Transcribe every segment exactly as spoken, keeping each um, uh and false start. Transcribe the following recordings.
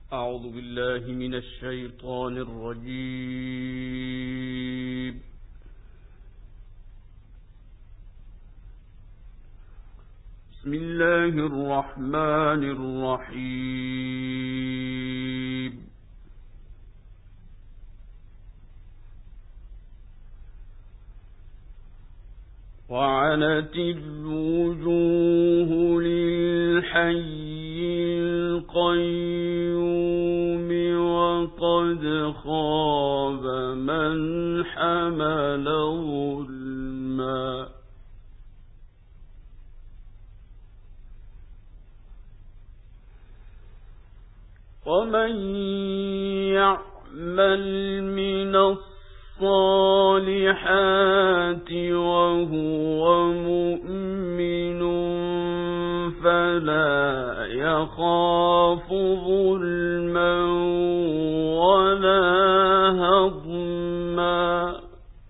أعوذ بالله من الشيطان الرجيم. بسم الله الرحمن الرحيم. وعنت الوجوه للحي القيوم وقد خاب من حمل ظلما. ومن يعمل من الصالحات وهو مؤمن فلا يخاف ظلما ولا هضما.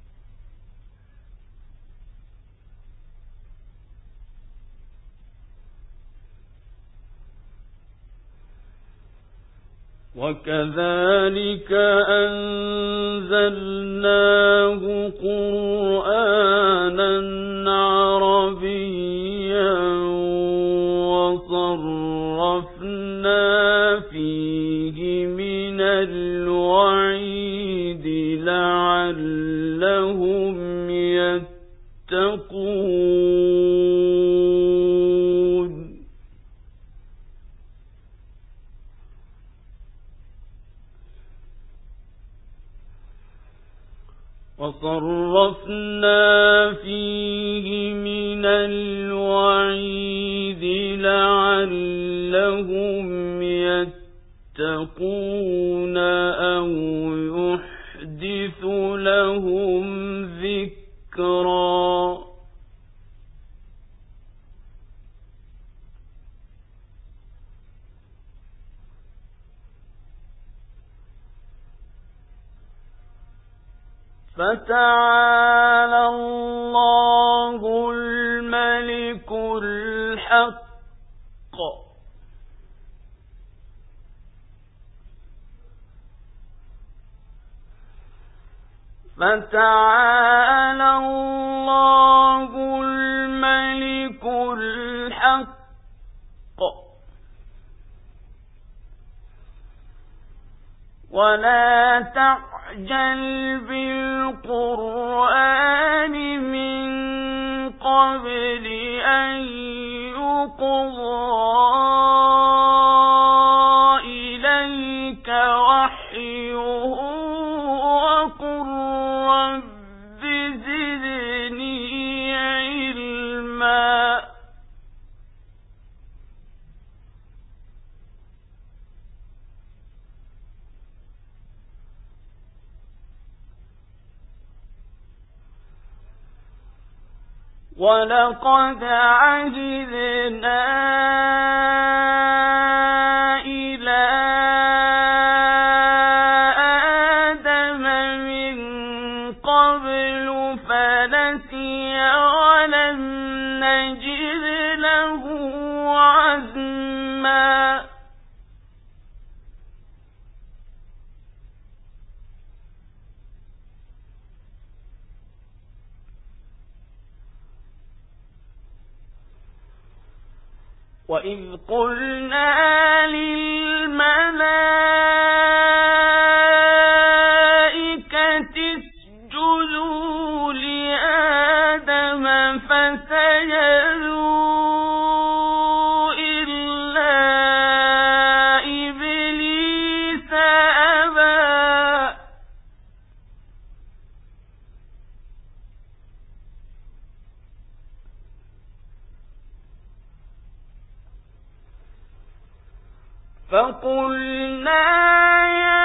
وكذلك أنزلناه قرآنا عربيا وصرفنا فيه من الوعيد لعلهم يتقون. وصرفنا فيه من الوعيد لعلهم يتقون أو يحدث لهم ذكرا. فتعالى الله الملك الحق فتعالى الله الملك الحق ولا تعجل بالقرآن من قبل أن يقضى إليك وحيه وقل رب زدني علما. ولقد عهدنا إلى آدم من قبل فنسي ولم نجد له عزما. وإذ قلنا للملائكة اسجدوا لآدم فسجدوا إلا إبليس أبى. فقلنا يا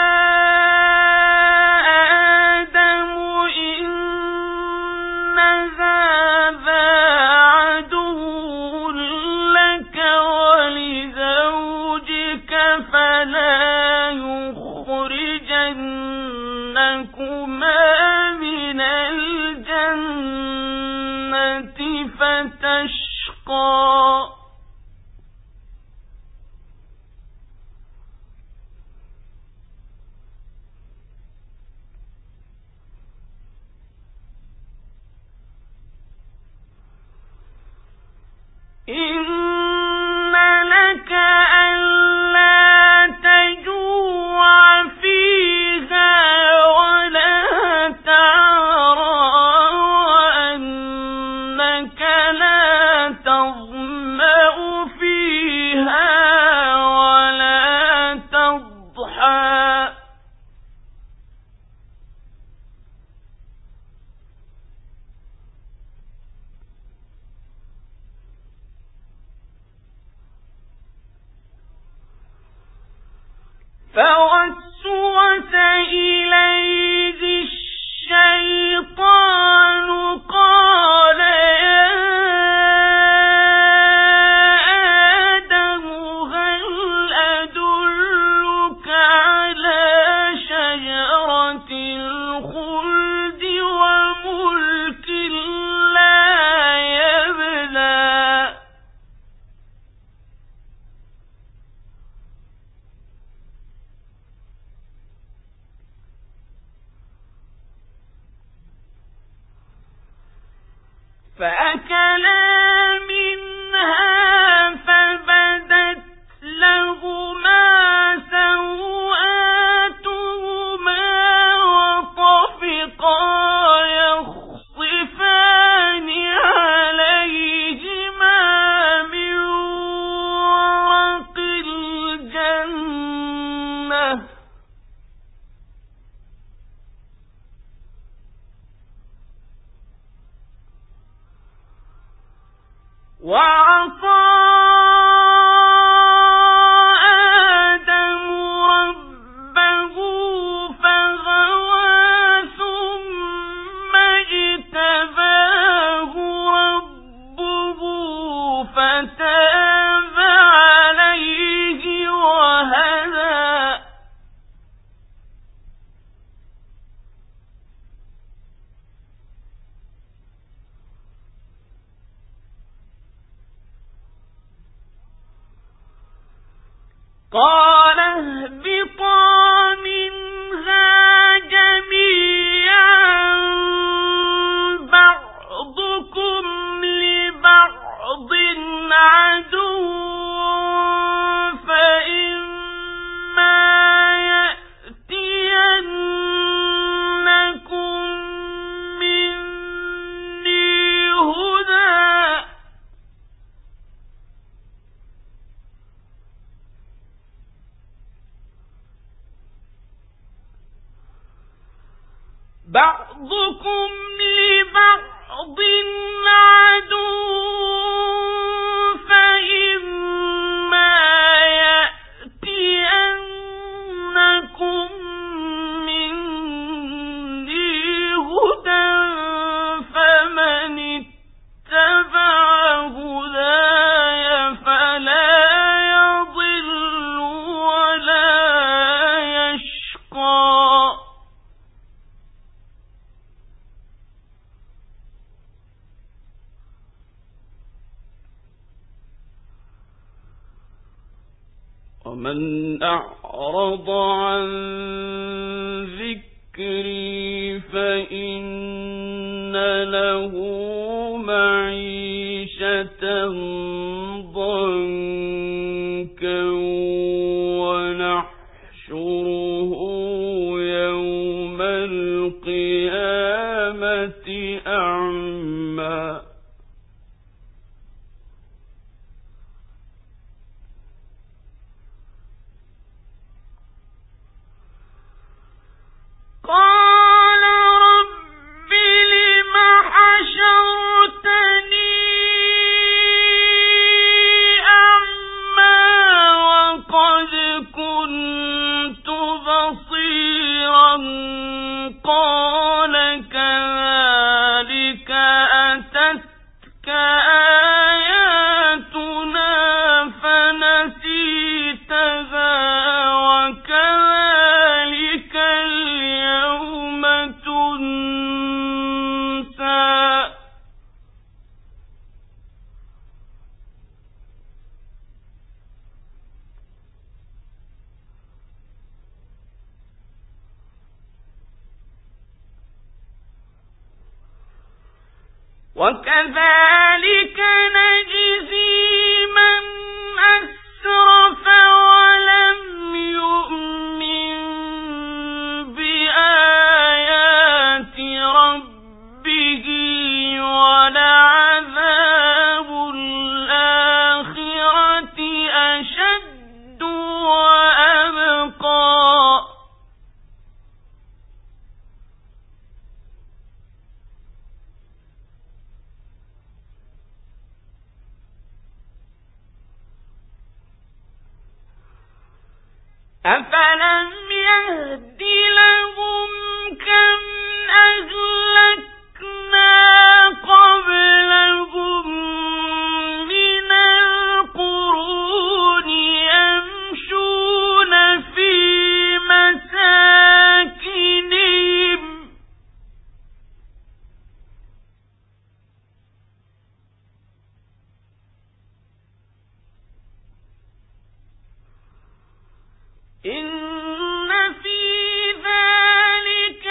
آدم إن هذا عدو لك ولزوجك فلا يخرجنكما من الجنة فتشقى. إن لك ألا تجوع فيها ولا تعرى وأنك لا تظمأ فيها ولا تضحى فوسوس إليه الشيطان قال يا آدم هل أدلك على شجرة الخلد وملك لا يبلى فأكلا منها فبدت لهما سوآتهما وطفقا يخصفان عليهما من ورق الجنة وعصى آدم ربه فغوى ثم اجتباه ربه فتاب عليه وهدى قال اهبطا منها جميعا بعضكم لبعض عدو فإما يأتينكم مني هدى بعضكم لبعض عدو فإما يأتينكم مني هدى فمن اتبع هداي فلا يضل ولا يشقى ومن أعرض عن ذكري فإن له معيشة ضنكا ونحشره يوم القيامة أعمى قال رب لم حشرتني أعمى وقد كنت بصيرا قال كذلك أتتك آياتنا فنسيتها وكذلك اليوم تنسى وكذلك نجزي أفلم يهد لهم كم أهلكنا قبلهم من القرون يمشون في مساكنهم إن في ذلك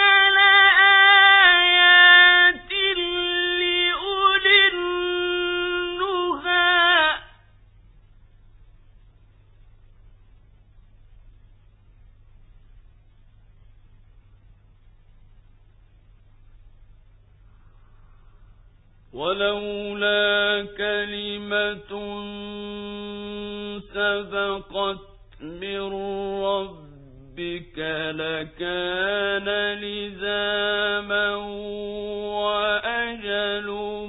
لآيات لأولي النهى ولولا كلمة سبقت من ربك لكان لزاما وأجل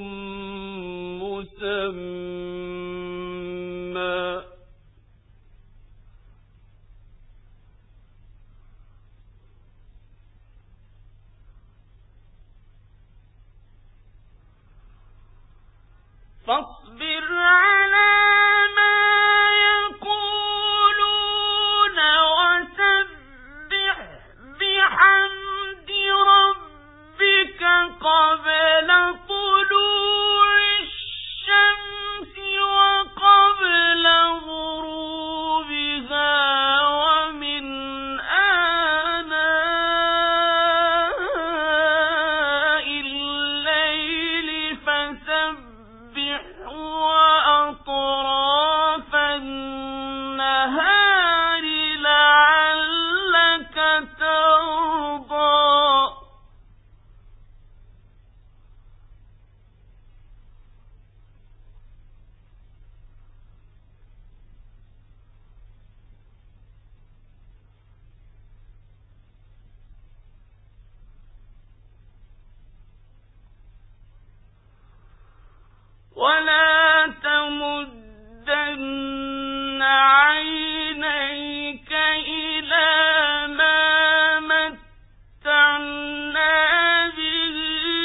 مسمى فاصبر على ما يقولون وسبح بحمد ربك قبل طلوع الشمس وقبل غروبها ومن آناء الليل فسبح وأطراف النهار لعلك ترضى ولا تمدن عينيك إلى ما متعنا به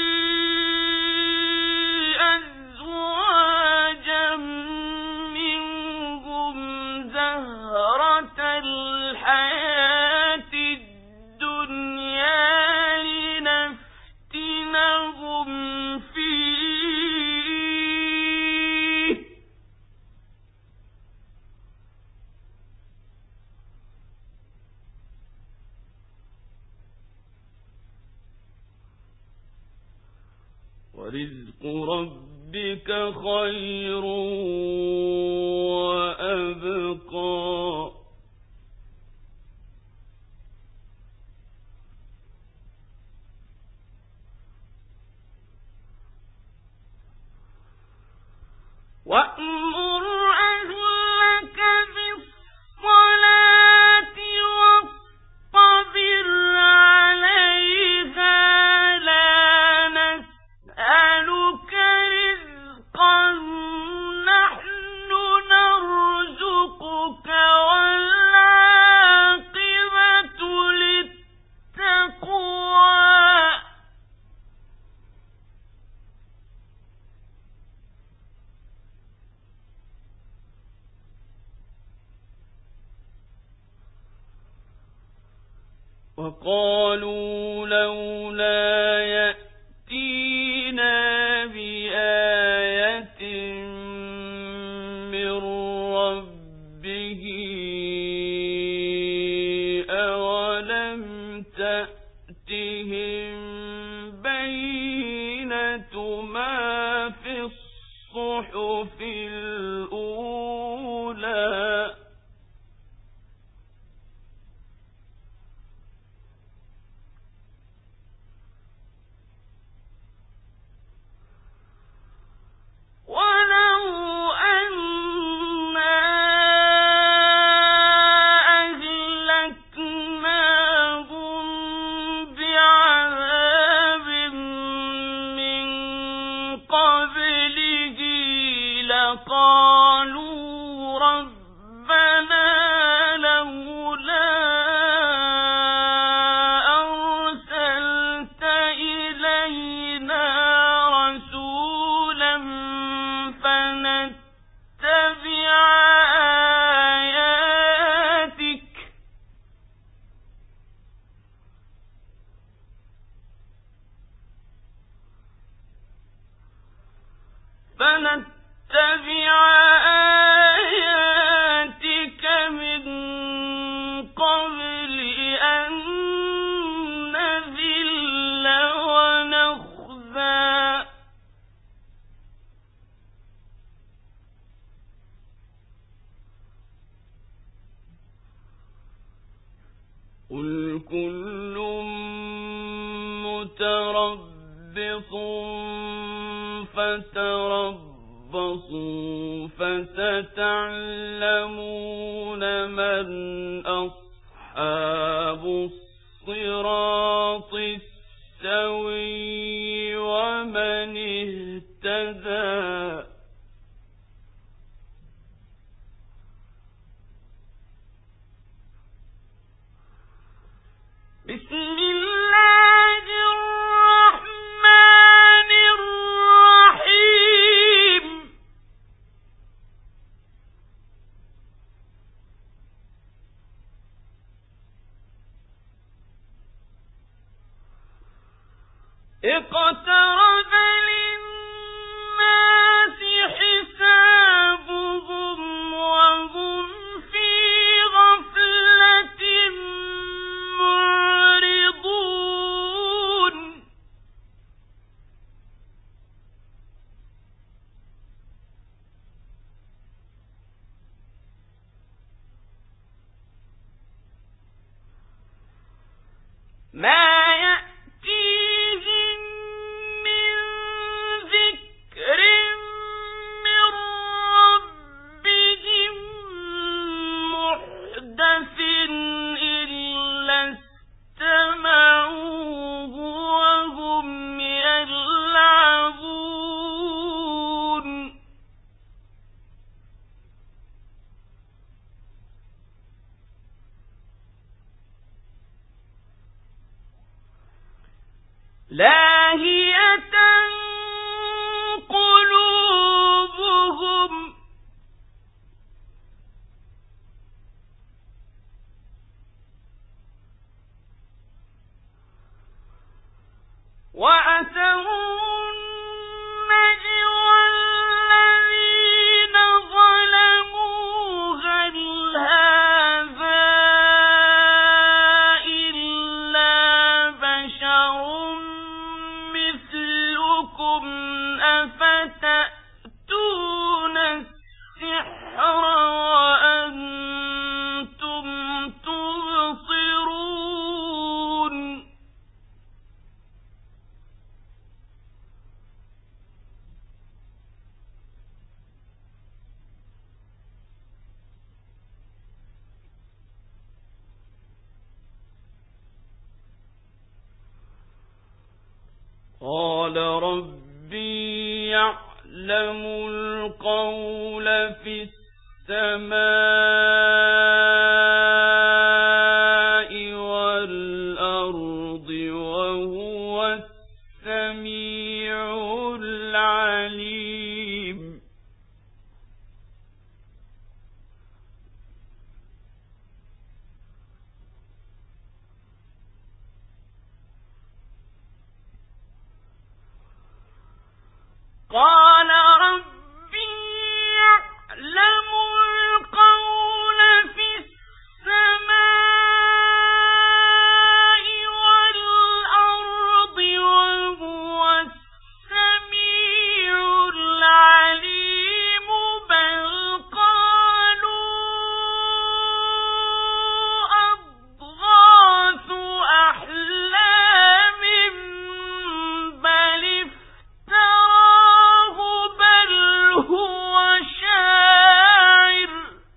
أزواجا منهم زهرة الحياة الدنيا لنفتنهم فيه ورزق ربك خير وأبقى وأمر أهلك بالصلاة واصطبر عليها لا نسألك رزقا نحن نرزقك والعاقبة للتقوى وقالوا لولا يأتينا بآية من ربه أولم تأتهم بينة ما في الصحف الأولى ولو أنا قل كل متربص فتربصوا فستعلمون من أصحاب الصراط السوي ومن اهتدى. بسم الله الرحمن الرحيم. اقترب للناس حسابهم وهم في غفلة معرضون. ما يأتيهم من ذكر من ربهم محدث إلا استمعوه وهم يلعبون. لاهية قلوبهم وأسروا النجوى الذين ظلموا هل هذا إلا بشر مثلكم أفتأتون السحر وأنتم تبصرون. قال ربي يعلم القول في السماء والأرض وهو السميع العليم. قال ربي يعلم القول في السماء والأرض وهو السميع العليم. بل قالوا أضغاث أحلام بل افتراه بل هو شاعر.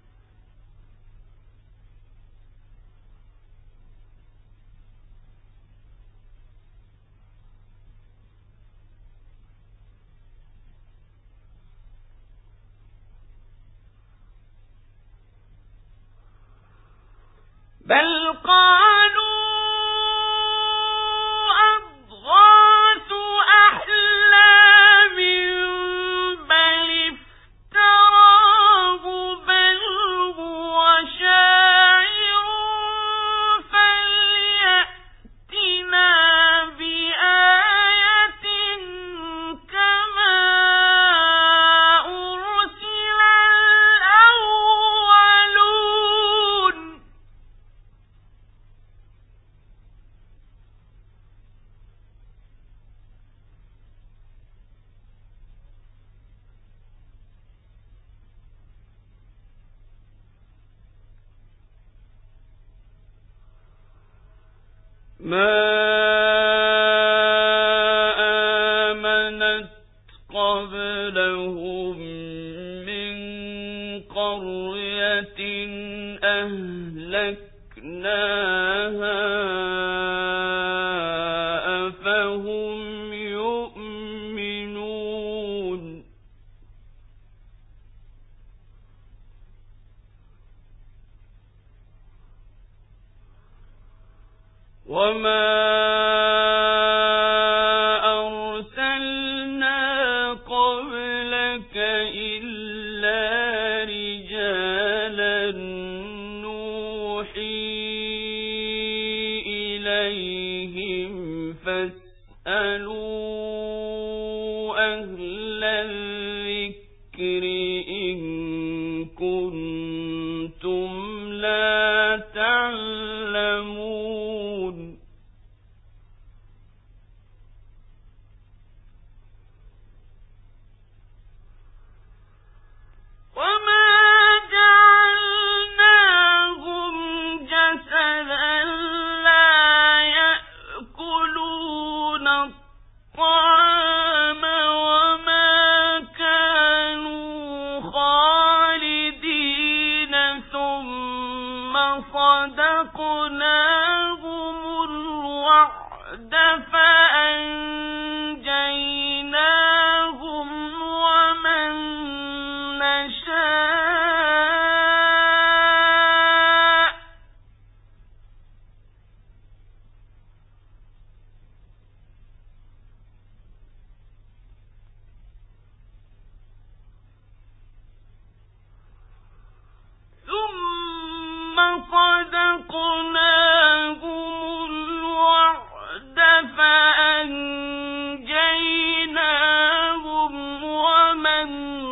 بل قالوا أضغاث أحلام بل افتراه بل هو شاعر فليأتنا بآية كما أرسل الأولون. ما آمنت قبلهم من قرية أهلكناها أفهم يؤمنون وما أرسلنا قبلك إلا رجالا نوحي إليهم فاسألوا أهل الذكر إن كنتم لا تعلمون وما جعلناهم جسدا لا يأكلون الطعام وما كانوا خالدين ثم صدقناهم الوعد فأنجيناهم ومن نشاء ثم صدقناهم الوعد فأنجيناهم ومن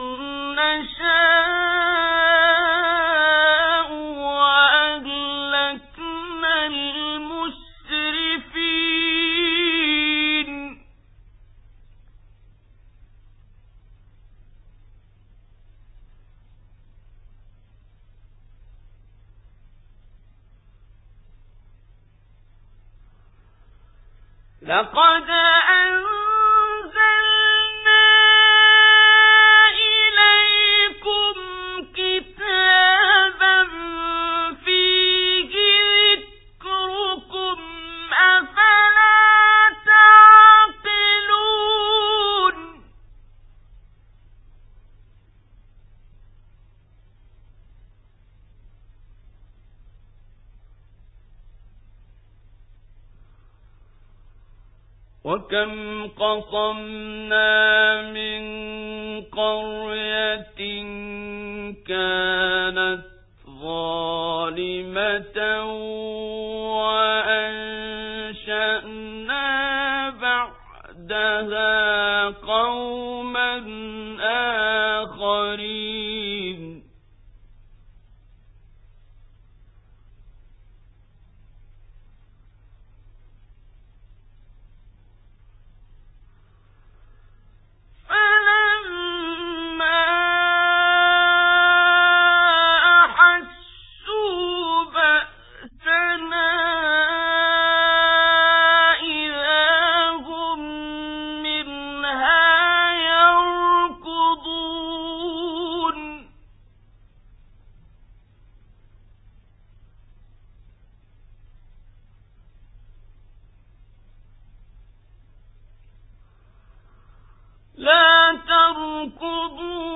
نشاء وأهلكنا المسرفين لقد أنزلنا إليكم كتابا فيه ذكركم أفلا تعقلون وكم قصمنا من قرية كانت ظالمة وأنشأنا بعدها قوما آخرين فلما أحسوا بأسنا إذا هم منها يركضون لا تركضوا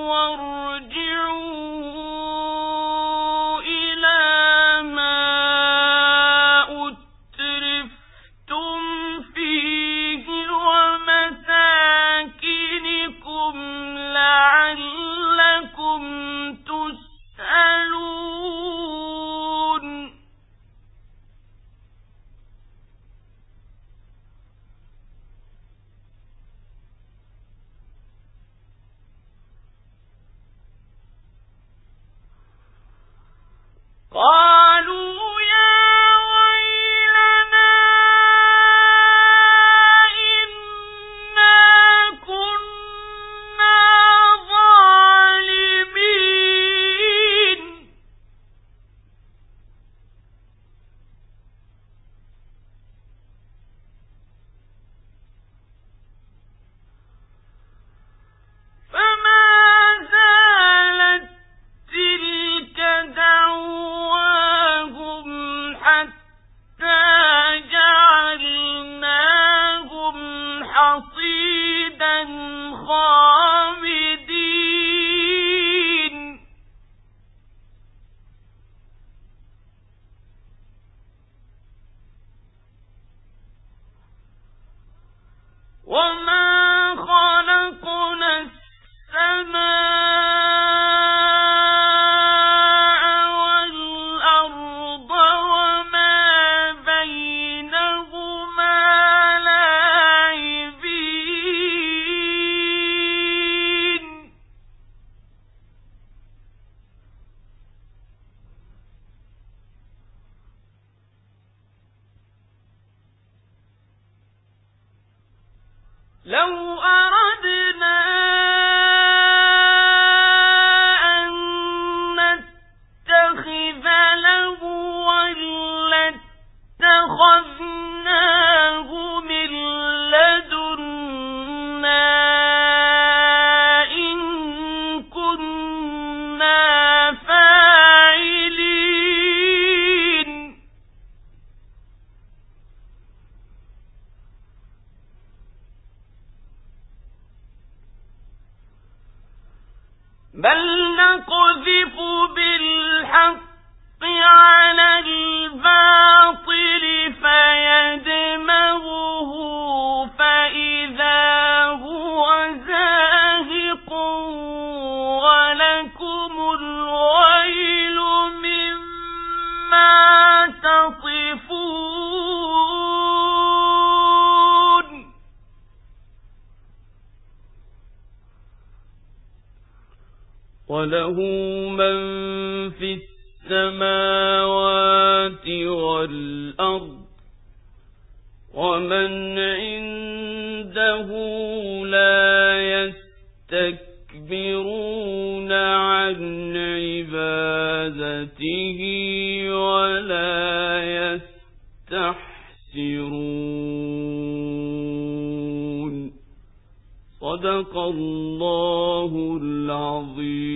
وارجعوا إلى ما أترفتم فيه ومساكنكم لعلكم تسألون وما خلقنا السماء والأرض وما بينهما لاعبين لو أردنا أن نتخذ لهوا لاتخذناه من لدنا إن كنا فاعلين بل نقذف بالحق على الباطل فيدمغه فإذا هو زاهق ولكم الويل مما تصفون وله من في السماوات والأرض ومن عنده لا يستكبرون عن عبادته ولا يستحسرون. صدق الله العظيم.